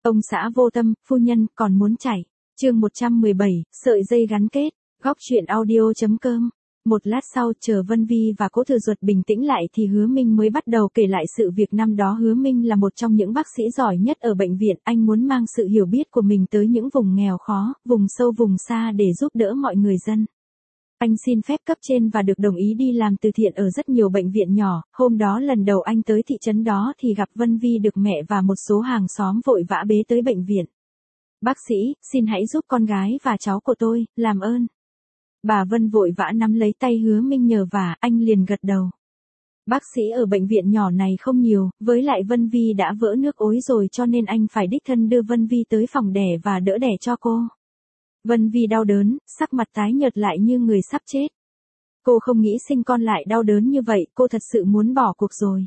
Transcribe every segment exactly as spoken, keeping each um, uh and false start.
Ông xã vô tâm, phu nhân còn muốn chảy. Chương một trăm mười bảy, sợi dây gắn kết. Góc truyện audio.com. Một lát sau, chờ Vân Vi và Cố Thừa Duật bình tĩnh lại thì Hứa Minh mới bắt đầu kể lại sự việc năm đó. Hứa Minh là một trong những bác sĩ giỏi nhất ở bệnh viện, anh muốn mang sự hiểu biết của mình tới những vùng nghèo khó, vùng sâu vùng xa để giúp đỡ mọi người dân. Anh xin phép cấp trên và được đồng ý đi làm từ thiện ở rất nhiều bệnh viện nhỏ. Hôm đó lần đầu anh tới thị trấn đó thì gặp Vân Vi được mẹ và một số hàng xóm vội vã bế tới bệnh viện. Bác sĩ, xin hãy giúp con gái và cháu của tôi, làm ơn. Bà Vân vội vã nắm lấy tay Hứa Minh nhờ vả, anh liền gật đầu. Bác sĩ ở bệnh viện nhỏ này không nhiều, với lại Vân Vi đã vỡ nước ối rồi cho nên anh phải đích thân đưa Vân Vi tới phòng đẻ và đỡ đẻ cho cô. Vân Vi đau đớn, sắc mặt tái nhợt lại như người sắp chết. Cô không nghĩ sinh con lại đau đớn như vậy, cô thật sự muốn bỏ cuộc rồi.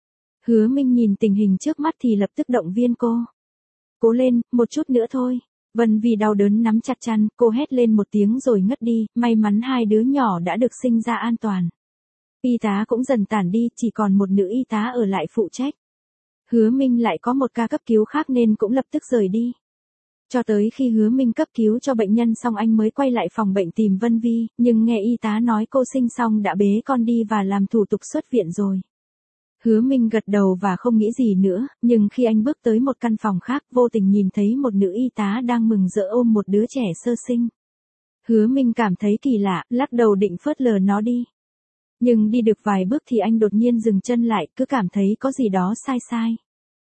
Hứa Minh nhìn tình hình trước mắt thì lập tức động viên cô. Cố lên, một chút nữa thôi. Vân Vi đau đớn nắm chặt chăn, cô hét lên một tiếng rồi ngất đi, may mắn hai đứa nhỏ đã được sinh ra an toàn. Y tá cũng dần tản đi, chỉ còn một nữ y tá ở lại phụ trách. Hứa Minh lại có một ca cấp cứu khác nên cũng lập tức rời đi. Cho tới khi Hứa Minh cấp cứu cho bệnh nhân xong anh mới quay lại phòng bệnh tìm Vân Vi, nhưng nghe y tá nói cô sinh xong đã bế con đi và làm thủ tục xuất viện rồi. Hứa Minh gật đầu và không nghĩ gì nữa, nhưng khi anh bước tới một căn phòng khác vô tình nhìn thấy một nữ y tá đang mừng rỡ ôm một đứa trẻ sơ sinh. Hứa Minh cảm thấy kỳ lạ, lắc đầu định phớt lờ nó đi. Nhưng đi được vài bước thì anh đột nhiên dừng chân lại, cứ cảm thấy có gì đó sai sai.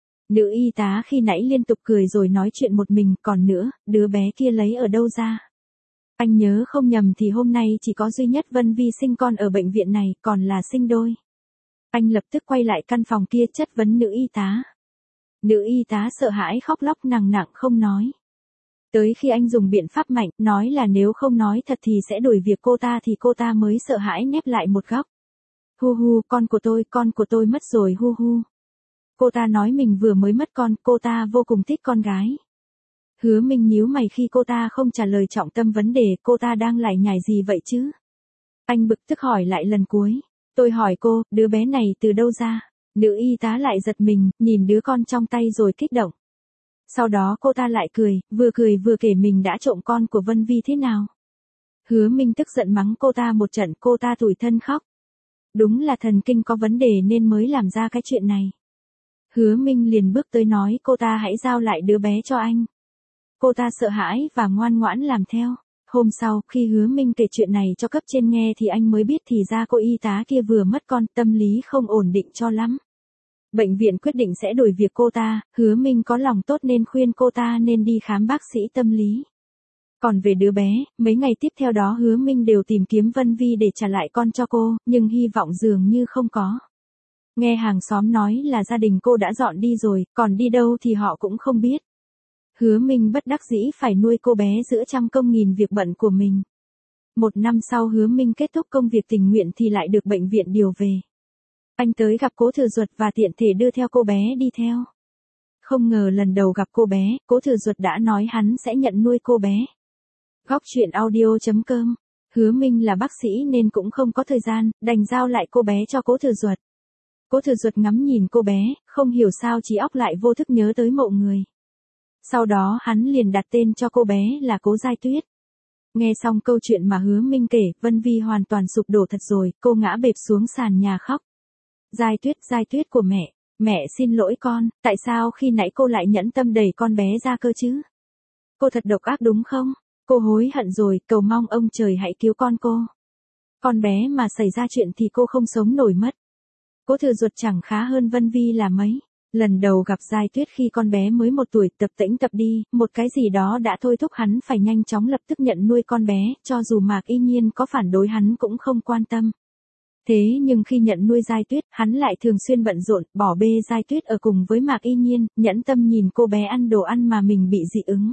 Nữ y tá khi nãy liên tục cười rồi nói chuyện một mình, còn nữa, đứa bé kia lấy ở đâu ra? Anh nhớ không nhầm thì hôm nay chỉ có duy nhất Vân Vi sinh con ở bệnh viện này, còn là sinh đôi. Anh lập tức quay lại căn phòng kia chất vấn nữ y tá. Nữ y tá sợ hãi khóc lóc nằng nặc không nói. Tới khi anh dùng biện pháp mạnh, nói là nếu không nói thật thì sẽ đuổi việc cô ta thì cô ta mới sợ hãi nép lại một góc. Hu hu, con của tôi, con của tôi mất rồi hu hu. Cô ta nói mình vừa mới mất con, cô ta vô cùng thích con gái. Hứa Minh nhíu mày khi cô ta không trả lời trọng tâm vấn đề, cô ta đang lải nhải gì vậy chứ? Anh bực tức hỏi lại lần cuối. Tôi hỏi cô, đứa bé này từ đâu ra? Nữ y tá lại giật mình, nhìn đứa con trong tay rồi kích động. Sau đó cô ta lại cười, vừa cười vừa kể mình đã trộm con của Vân Vi thế nào. Hứa Minh tức giận mắng cô ta một trận, cô ta tủi thân khóc. Đúng là thần kinh có vấn đề nên mới làm ra cái chuyện này. Hứa Minh liền bước tới nói cô ta hãy giao lại đứa bé cho anh. Cô ta sợ hãi và ngoan ngoãn làm theo. Hôm sau, khi Hứa Minh kể chuyện này cho cấp trên nghe thì anh mới biết thì ra cô y tá kia vừa mất con, tâm lý không ổn định cho lắm. Bệnh viện quyết định sẽ đuổi việc cô ta, Hứa Minh có lòng tốt nên khuyên cô ta nên đi khám bác sĩ tâm lý. Còn về đứa bé, mấy ngày tiếp theo đó Hứa Minh đều tìm kiếm Vân Vi để trả lại con cho cô, nhưng hy vọng dường như không có. Nghe hàng xóm nói là gia đình cô đã dọn đi rồi, còn đi đâu thì họ cũng không biết. Hứa Minh bất đắc dĩ phải nuôi cô bé giữa trăm công nghìn việc bận của mình. Một năm sau Hứa Minh kết thúc công việc tình nguyện thì lại được bệnh viện điều về. Anh tới gặp Cố Thừa Duật và tiện thể đưa theo cô bé đi theo. Không ngờ lần đầu gặp cô bé, Cố Thừa Duật đã nói hắn sẽ nhận nuôi cô bé. Góc truyện audio.com. Hứa Minh là bác sĩ nên cũng không có thời gian, đành giao lại cô bé cho Cố Thừa Duật. Cố Thừa Duật ngắm nhìn cô bé, không hiểu sao trí óc lại vô thức nhớ tới mộ người. Sau đó hắn liền đặt tên cho cô bé là Cố Giai Tuyết. Nghe xong câu chuyện mà Hứa Minh kể, Vân Vi hoàn toàn sụp đổ thật rồi, cô ngã bẹp xuống sàn nhà khóc. Giai Tuyết, Giai Tuyết của mẹ, mẹ xin lỗi con, tại sao khi nãy cô lại nhẫn tâm đẩy con bé ra cơ chứ? Cô thật độc ác đúng không? Cô hối hận rồi, cầu mong ông trời hãy cứu con cô. Con bé mà xảy ra chuyện thì cô không sống nổi mất. Cố Thừa Duật chẳng khá hơn Vân Vi là mấy. Lần đầu gặp Giai Tuyết khi con bé mới một tuổi, tập tễnh tập đi, một cái gì đó đã thôi thúc hắn phải nhanh chóng lập tức nhận nuôi con bé, cho dù Mạc Y Nhiên có phản đối hắn cũng không quan tâm. Thế nhưng khi nhận nuôi Giai Tuyết, hắn lại thường xuyên bận rộn, bỏ bê Giai Tuyết ở cùng với Mạc Y Nhiên, nhẫn tâm nhìn cô bé ăn đồ ăn mà mình bị dị ứng.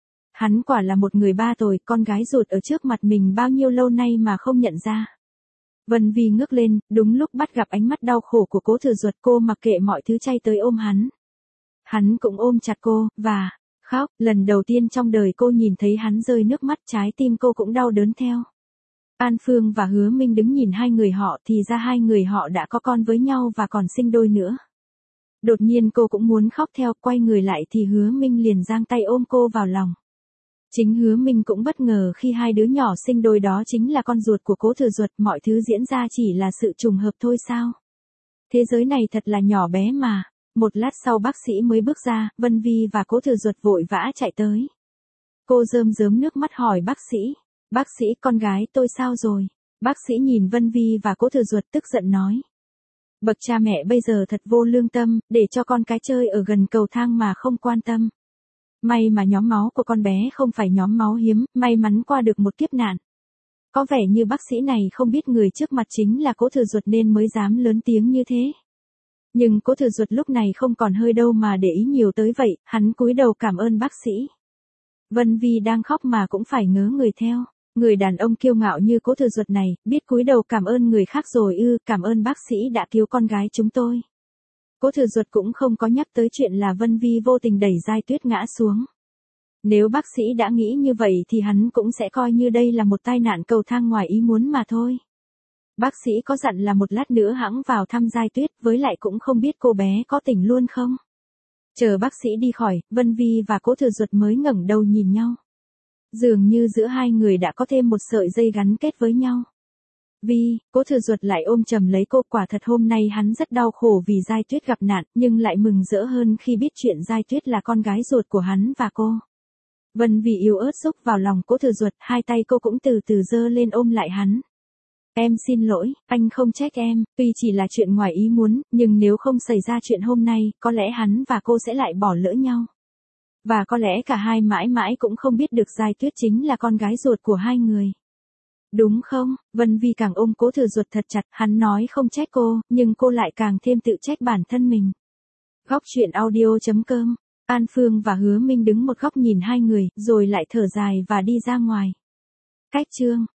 Hắn quả là một người ba tồi, con gái ruột ở trước mặt mình bao nhiêu lâu nay mà không nhận ra. Vân Vi ngước lên, đúng lúc bắt gặp ánh mắt đau khổ của Cố Thừa Duật, cô mặc kệ mọi thứ chay tới ôm hắn. Hắn cũng ôm chặt cô, và khóc, lần đầu tiên trong đời cô nhìn thấy hắn rơi nước mắt, trái tim cô cũng đau đớn theo. An Phương và Hứa Minh đứng nhìn hai người họ thì ra hai người họ đã có con với nhau và còn sinh đôi nữa. Đột nhiên cô cũng muốn khóc theo, quay người lại thì Hứa Minh liền giang tay ôm cô vào lòng. Chính Hứa Minh cũng bất ngờ khi hai đứa nhỏ sinh đôi đó chính là con ruột của Cố Thừa Duật, mọi thứ diễn ra chỉ là sự trùng hợp thôi sao? Thế giới này thật là nhỏ bé mà. Một lát sau bác sĩ mới bước ra, Vân Vi và Cố Thừa Duật vội vã chạy tới. Cô rơm rớm nước mắt hỏi bác sĩ, bác sĩ con gái tôi sao rồi? Bác sĩ nhìn Vân Vi và Cố Thừa Duật tức giận nói. Bậc cha mẹ bây giờ thật vô lương tâm, để cho con cái chơi ở gần cầu thang mà không quan tâm. May mà nhóm máu của con bé không phải nhóm máu hiếm, may mắn qua được một kiếp nạn. Có vẻ như bác sĩ này không biết người trước mặt chính là Cố Thừa Duật nên mới dám lớn tiếng như thế. Nhưng Cố Thừa Duật lúc này không còn hơi đâu mà để ý nhiều tới vậy, hắn cúi đầu cảm ơn bác sĩ. Vân Vi đang khóc mà cũng phải ngớ người theo. Người đàn ông kiêu ngạo như Cố Thừa Duật này, biết cúi đầu cảm ơn người khác rồi ư, cảm ơn bác sĩ đã cứu con gái chúng tôi. Cố Thừa Duật cũng không có nhắc tới chuyện là Vân Vi vô tình đẩy Giai Tuyết ngã xuống. Nếu bác sĩ đã nghĩ như vậy thì hắn cũng sẽ coi như đây là một tai nạn cầu thang ngoài ý muốn mà thôi. Bác sĩ có dặn là một lát nữa hãng vào thăm Giai Tuyết, với lại cũng không biết cô bé có tỉnh luôn không. Chờ bác sĩ đi khỏi, Vân Vi và Cố Thừa Duật mới ngẩng đầu nhìn nhau. Dường như giữa hai người đã có thêm một sợi dây gắn kết với nhau. Vi, Cố Thừa Duật lại ôm chầm lấy cô, quả thật hôm nay hắn rất đau khổ vì Giai Tuyết gặp nạn, nhưng lại mừng rỡ hơn khi biết chuyện Giai Tuyết là con gái ruột của hắn và cô. Vân Vi yếu ớt xúc vào lòng Cố Thừa Duật, hai tay cô cũng từ từ giơ lên ôm lại hắn. Em xin lỗi, anh không trách em, tuy chỉ là chuyện ngoài ý muốn, nhưng nếu không xảy ra chuyện hôm nay, có lẽ hắn và cô sẽ lại bỏ lỡ nhau. Và có lẽ cả hai mãi mãi cũng không biết được Giai Tuyết chính là con gái ruột của hai người. Đúng không? Vân Vi càng ôm Cố Thừa Duật thật chặt, hắn nói không trách cô, nhưng cô lại càng thêm tự trách bản thân mình. Góc truyện audio chấm com, An Phương và Hứa Minh đứng một góc nhìn hai người, rồi lại thở dài và đi ra ngoài. Cách chương